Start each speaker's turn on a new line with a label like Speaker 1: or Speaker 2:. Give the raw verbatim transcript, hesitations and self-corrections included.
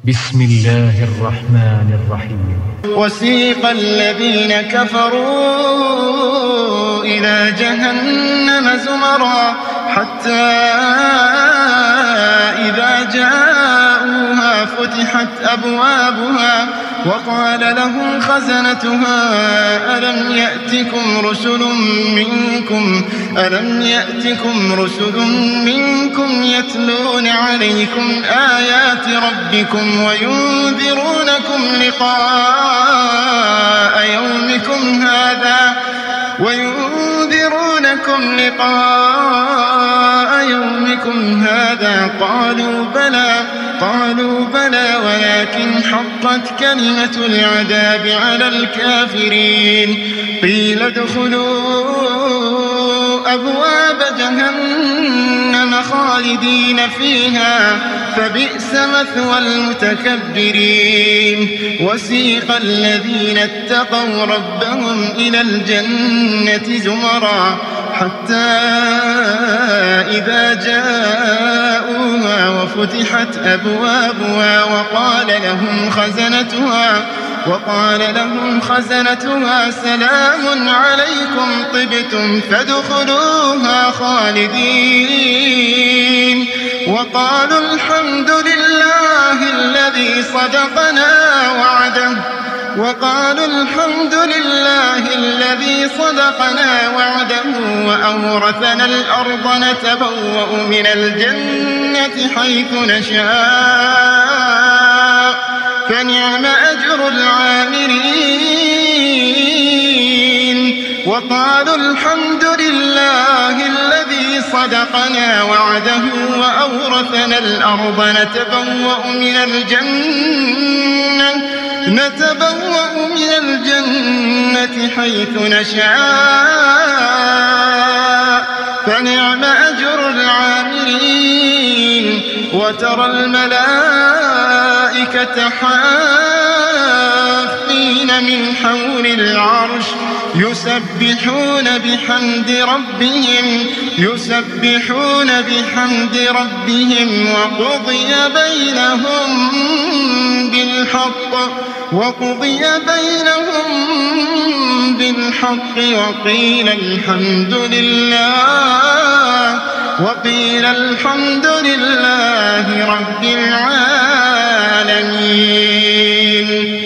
Speaker 1: بسم الله الرحمن الرحيم.
Speaker 2: وسيق الذين كفروا إلى جهنم زمرا حتى إذا جاءوها فتحت أبوابها وقال لهم خزنتها ألم يأتكم رسل منكم ألم يأتكم رسل منكم يتلون عليكم آيات ربكم وينذرونكم لقاء يومكم هذا وينذرونكم لقاء يومكم هذا قالوا بلى قالوا بلى ولكن حقت كلمة العذاب على الكافرين قيل ادخلوا أبواب جهنم خالدين فيها فبئس مثوى المتكبرين. وسيق الذين اتقوا ربهم إلى الجنة زمرا حتى إذا جاءوها وفتحت أبوابها وقال لهم خزنتها وقال لهم خزنتها سلام عليكم طبتم فادخلوها خالدين وقالوا الحمد لله الذي صدقنا وعده وقالوا الحمد لله الذي صدقنا وعده وأورثنا الأرض نتبوأ من الجنة حيث نشاء فنعم أجر العاملين. وقالوا الحمد لله الذي صدقنا وعده وأورثنا الأرض نتبوأ من الجنة نتبوأ من الجنة حيث نشاء فنعم أجر العاملين. وترى الملائكة حافين من حول العرش يسبحون بحمد ربهم يسبحون بحمد ربهم وقضي بينهم بالحق وقضي بينهم بالحق وقيل الحمد لله وقيل الحمد لله رب العالمين.